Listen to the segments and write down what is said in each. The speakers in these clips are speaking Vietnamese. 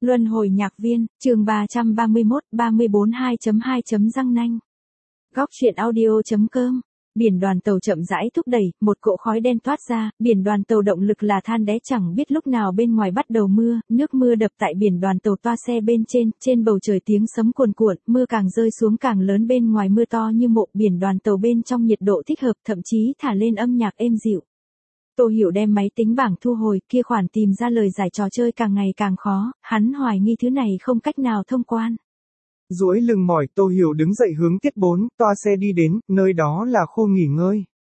Luân hồi nhạc viên, chương 331, 34 2.2. Răng nanh. Góc truyện audio.com. Biển đoàn tàu chậm rãi thúc đẩy, một cỗ khói đen toát ra, biển đoàn tàu động lực là than đá, chẳng biết lúc nào bên ngoài bắt đầu mưa, nước mưa đập tại biển đoàn tàu toa xe bên trên bầu trời tiếng sấm cuồn cuộn, mưa càng rơi xuống càng lớn, bên ngoài mưa to như mộ, biển đoàn tàu bên trong nhiệt độ thích hợp, thậm chí thả lên âm nhạc êm dịu. Tô Hiểu đem máy tính bảng thu hồi, kia khoản tìm ra lời giải trò chơi càng ngày càng khó, hắn hoài nghi thứ này không cách nào thông quan. Duỗi lưng mỏi, Tô Hiểu đứng dậy hướng tiết 4, toa xe đi đến, nơi đó là khu nghỉ ngơi.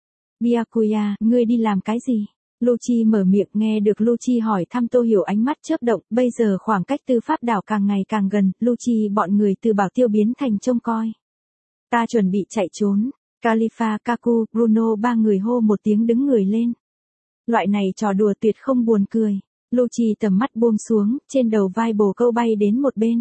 Byakuya, ngươi đi làm cái gì? Luchi mở miệng, nghe được Luchi hỏi thăm Tô Hiểu ánh mắt chớp động, bây giờ khoảng cách tư pháp đảo càng ngày càng gần, Luchi bọn người từ bảo tiêu biến thành trông coi. Ta chuẩn bị chạy trốn, Khalifa, Kaku, Bruno ba người hô một tiếng đứng người lên. Loại này trò đùa tuyệt không buồn cười. Luchi tầm mắt buông xuống, trên đầu vai bồ câu bay đến một bên.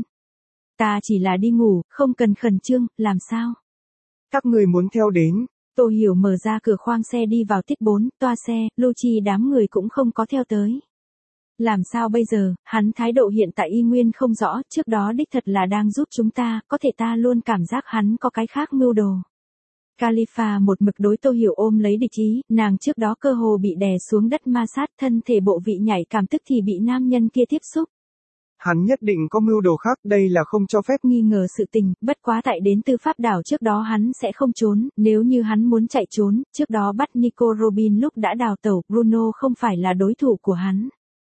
Ta chỉ là đi ngủ, không cần khẩn trương, làm sao? Các người muốn theo đến. Tô Hiểu mở ra cửa khoang xe đi vào tiết 4, toa xe, Luchi đám người cũng không có theo tới. Làm sao bây giờ, hắn thái độ hiện tại y nguyên không rõ, trước đó đích thật là đang giúp chúng ta, có thể ta luôn cảm giác hắn có cái khác mưu đồ. Khalifa một mực đối Tô Hiểu ôm lấy địch ý, nàng trước đó cơ hồ bị đè xuống đất ma sát, thân thể bộ vị nhạy cảm, tức thì bị nam nhân kia tiếp xúc. Hắn nhất định có mưu đồ khác, đây là không cho phép nghi ngờ sự tình, bất quá tại đến tư pháp đảo trước đó hắn sẽ không trốn, nếu như hắn muốn chạy trốn, trước đó bắt Nico Robin lúc đã đào tẩu, Bruno không phải là đối thủ của hắn.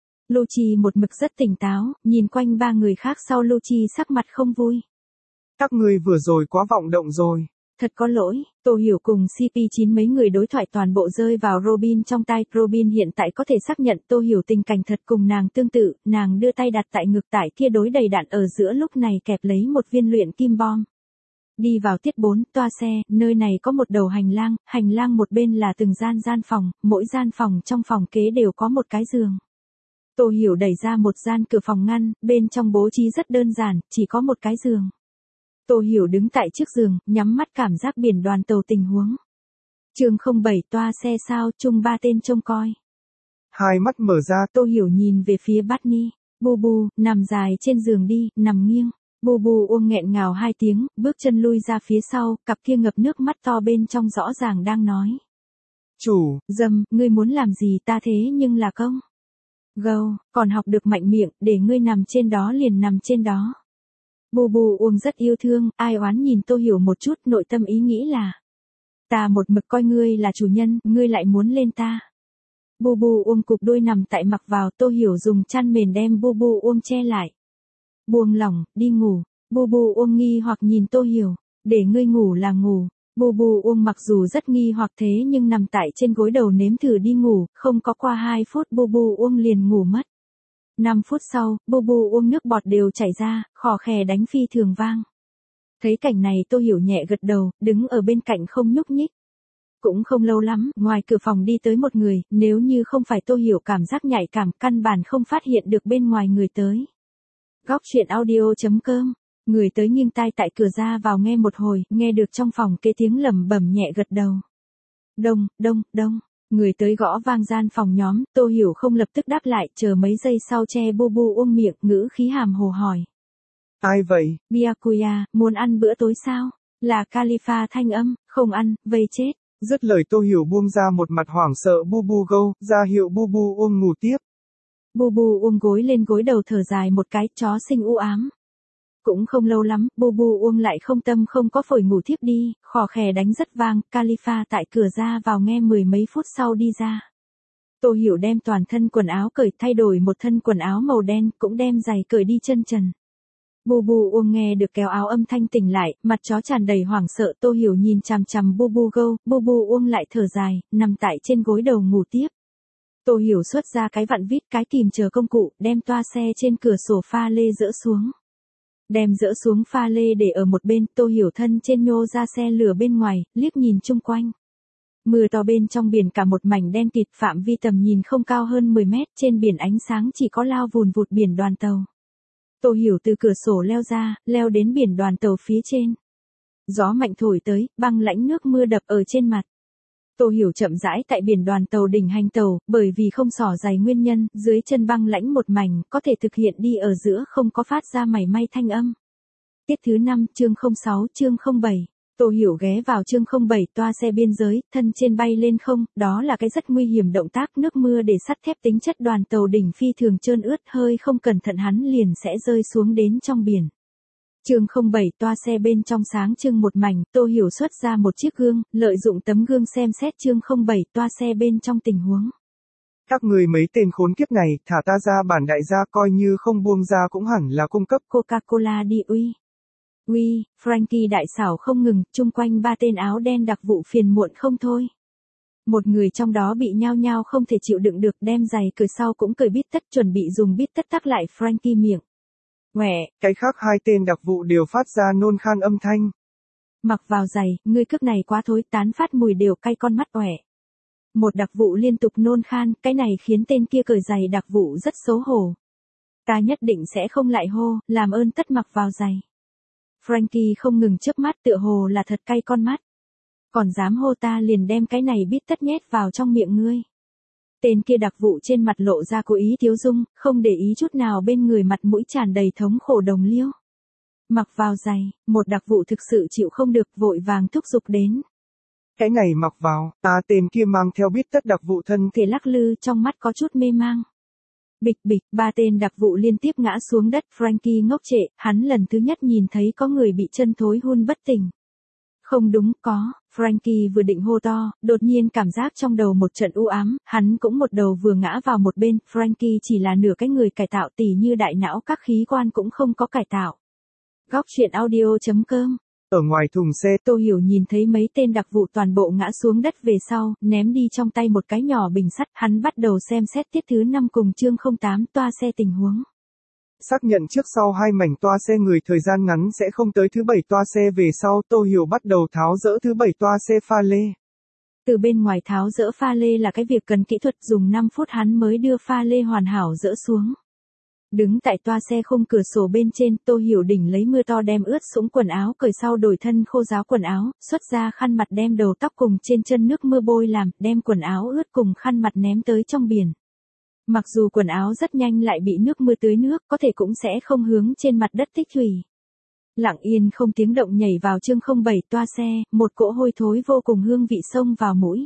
Luchi một mực rất tỉnh táo, nhìn quanh ba người khác sau Luchi sắc mặt không vui. Các người vừa rồi quá vọng động rồi. Thật có lỗi, Tô Hiểu cùng CP9 mấy người đối thoại toàn bộ rơi vào Robin trong tai. Robin hiện tại có thể xác nhận Tô Hiểu tình cảnh thật cùng nàng tương tự, nàng đưa tay đặt tại ngực tại kia đối đầy đạn ở giữa, lúc này kẹp lấy một viên luyện kim bom. Đi vào tiết 4, toa xe, nơi này có một đầu hành lang một bên là từng gian phòng, mỗi gian phòng trong phòng kế đều có một cái giường. Tô Hiểu đẩy ra một gian cửa phòng ngăn, bên trong bố trí rất đơn giản, chỉ có một cái giường. Tô Hiểu đứng tại trước giường, nhắm mắt cảm giác biển đoàn tàu tình huống. Chương 07, toa xe sao, chung ba tên trông coi. Hai mắt mở ra, Tô Hiểu nhìn về phía Barney. Bubu, nằm dài trên giường đi, nằm nghiêng. Bubu ôm nghẹn ngào hai tiếng, bước chân lui ra phía sau, cặp kia ngập nước mắt to bên trong rõ ràng đang nói. Chủ, Dâm, ngươi muốn làm gì ta thế nhưng là công. Gâu, còn học được mạnh miệng, để ngươi nằm trên đó liền nằm trên đó. Bubu Uông rất yêu thương, ai oán nhìn Tô Hiểu một chút, nội tâm ý nghĩ là. Ta một mực coi ngươi là chủ nhân, ngươi lại muốn lên ta. Bubu Uông cụp đuôi nằm tại mặc vào, Tô Hiểu dùng chăn mền đem Bubu Uông che lại. Buông lỏng, đi ngủ. Bubu Uông nghi hoặc nhìn Tô Hiểu, để ngươi ngủ là ngủ. Bubu Uông mặc dù rất nghi hoặc thế nhưng nằm tại trên gối đầu nếm thử đi ngủ, không có qua 2 phút Bubu Uông liền ngủ mất. 5 phút sau, Bubu Uông nước bọt đều chảy ra, khò khè đánh phi thường vang. Thấy cảnh này Tô Hiểu nhẹ gật đầu, đứng ở bên cạnh không nhúc nhích. Cũng không lâu lắm, ngoài cửa phòng đi tới một người, nếu như không phải Tô Hiểu cảm giác nhạy cảm, căn bản không phát hiện được bên ngoài người tới. Góc truyện audio.com. Người tới nghiêng tai tại cửa ra vào nghe một hồi, nghe được trong phòng kế tiếng lẩm bẩm nhẹ gật đầu. Đông, đông, đông. Người tới gõ vang gian phòng nhóm, Tô Hiểu không lập tức đáp lại, chờ mấy giây sau che Bubu Uông miệng, ngữ khí hàm hồ hỏi. Ai vậy? Byakuya, muốn ăn bữa tối sao? Là Khalifa thanh âm, không ăn, vây chết. Dứt lời Tô Hiểu buông ra một mặt hoảng sợ Bubu Gâu, ra hiệu Bubu Uông ngủ tiếp. Bubu Uông gối lên gối đầu thở dài một cái, chó sinh u ám. Cũng không lâu lắm, Bubu Uông lại không tâm không có phổi ngủ thiếp đi, khò khè đánh rất vang, Khalifa tại cửa ra vào nghe 10 mấy phút sau đi ra. Tô Hiểu đem toàn thân quần áo cởi, thay đổi một thân quần áo màu đen, cũng đem giày cởi đi chân trần. Bubu Uông nghe được kéo áo âm thanh tỉnh lại, mặt chó tràn đầy hoảng sợ, Tô Hiểu nhìn chằm chằm Bubu Gâu, Bubu Uông lại thở dài, nằm tại trên gối đầu ngủ tiếp. Tô Hiểu xuất ra cái vặn vít, cái kìm chờ công cụ, đem toa xe trên cửa sổ pha lê dỡ xuống. Đem dỡ xuống pha lê để ở một bên, Tô Hiểu thân trên nhô ra xe lửa bên ngoài, liếc nhìn chung quanh. Mưa to bên trong biển cả một mảnh đen kịt, phạm vi tầm nhìn không cao hơn 10 mét, trên biển ánh sáng chỉ có lao vùn vụt biển đoàn tàu. Tô Hiểu từ cửa sổ leo ra, leo đến biển đoàn tàu phía trên. Gió mạnh thổi tới, băng lãnh nước mưa đập ở trên mặt. Tô Hiểu chậm rãi tại biển đoàn tàu đỉnh hành tàu, bởi vì không xỏ giày nguyên nhân, dưới chân băng lãnh một mảnh, có thể thực hiện đi ở giữa không có phát ra mảy may thanh âm. Tiết thứ 5, chương 06, chương 07. Tô Hiểu ghé vào chương 07 toa xe biên giới, thân trên bay lên không, đó là cái rất nguy hiểm động tác nước mưa để sắt thép tính chất đoàn tàu đỉnh phi thường trơn ướt hơi không cẩn thận hắn liền sẽ rơi xuống đến trong biển. Chương 07 toa xe bên trong sáng trưng một mảnh, Tô Hiểu xuất ra một chiếc gương, lợi dụng tấm gương xem xét chương 07 toa xe bên trong tình huống. Các người mấy tên khốn kiếp này, thả ta ra bản đại gia coi như không buông ra cũng hẳn là cung cấp Coca-Cola đi uy. Uy, Frankie đại xảo không ngừng, chung quanh ba tên áo đen đặc vụ phiền muộn không thôi. Một người trong đó bị nhao nhao không thể chịu đựng được đem giày cởi sau cũng cởi bít tất chuẩn bị dùng bít tất tắc lại Frankie miệng. Quẻ, cái khác hai tên đặc vụ đều phát ra nôn khan âm thanh. Mặc vào giày, ngươi cước này quá thối tán phát mùi đều cay con mắt quẻ. Một đặc vụ liên tục nôn khan, cái này khiến tên kia cởi giày đặc vụ rất xấu hổ. Ta nhất định sẽ không lại hô, làm ơn tất mặc vào giày. Frankie không ngừng chớp mắt tựa hồ là thật cay con mắt. Còn dám hô ta liền đem cái này bít tất nhét vào trong miệng ngươi. Tên kia đặc vụ trên mặt lộ ra cố ý thiếu dung, không để ý chút nào bên người mặt mũi tràn đầy thống khổ đồng liêu. Mặc vào giày, một đặc vụ thực sự chịu không được vội vàng thúc giục đến. Cái này mặc vào, tên kia mang theo bít tất đặc vụ thân thể lắc lư trong mắt có chút mê mang. Bịch bịch, ba tên đặc vụ liên tiếp ngã xuống đất, Frankie ngốc trệ, hắn lần thứ nhất nhìn thấy có người bị chân thối hun bất tỉnh. Không đúng, có, Frankie vừa định hô to, đột nhiên cảm giác trong đầu một trận u ám, hắn cũng một đầu vừa ngã vào một bên, Frankie chỉ là nửa cái người cải tạo tỉ như đại não các khí quan cũng không có cải tạo. Góc truyện audio.com. Ở ngoài thùng xe, Tô Hiểu nhìn thấy mấy tên đặc vụ toàn bộ ngã xuống đất về sau, ném đi trong tay một cái nhỏ bình sắt, hắn bắt đầu xem xét tiết thứ 5 cùng chương 08 toa xe tình huống. Xác nhận trước sau hai mảnh toa xe người thời gian ngắn sẽ không tới thứ 7 toa xe về sau, Tô Hiểu bắt đầu tháo dỡ thứ 7 toa xe pha lê. Từ bên ngoài tháo dỡ pha lê là cái việc cần kỹ thuật, dùng 5 phút hắn mới đưa pha lê hoàn hảo dỡ xuống. Đứng tại toa xe khung cửa sổ bên trên, Tô Hiểu đỉnh lấy mưa to đem ướt sũng quần áo cởi sau đổi thân khô ráo quần áo, xuất ra khăn mặt đem đầu tóc cùng trên chân nước mưa bôi làm, đem quần áo ướt cùng khăn mặt ném tới trong biển. Mặc dù quần áo rất nhanh lại bị nước mưa tưới nước, có thể cũng sẽ không hướng trên mặt đất tích thủy. Lặng yên không tiếng động nhảy vào chương 07 toa xe, một cỗ hôi thối vô cùng hương vị xông vào mũi.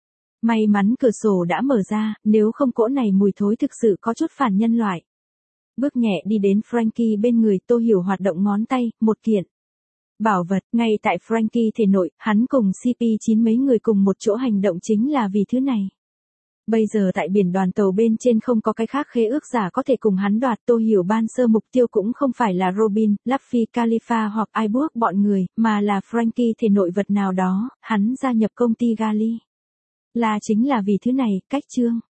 May mắn cửa sổ đã mở ra, nếu không cỗ này mùi thối thực sự có chút phản nhân loại. Bước nhẹ đi đến Frankie bên người, Tô Hiểu hoạt động ngón tay, một kiện bảo vật, ngay tại Frankie thể nội, hắn cùng CP9 mấy người cùng một chỗ hành động chính là vì thứ này. Bây giờ tại biển đoàn tàu bên trên không có cái khác khế ước giả có thể cùng hắn đoạt, Tô Hiểu ban sơ mục tiêu cũng không phải là Robin, Luffy Khalifa hoặc ai buộc bọn người, mà là Frankie thể nội vật nào đó, hắn gia nhập công ty Gali. Là chính là vì thứ này, cách chương.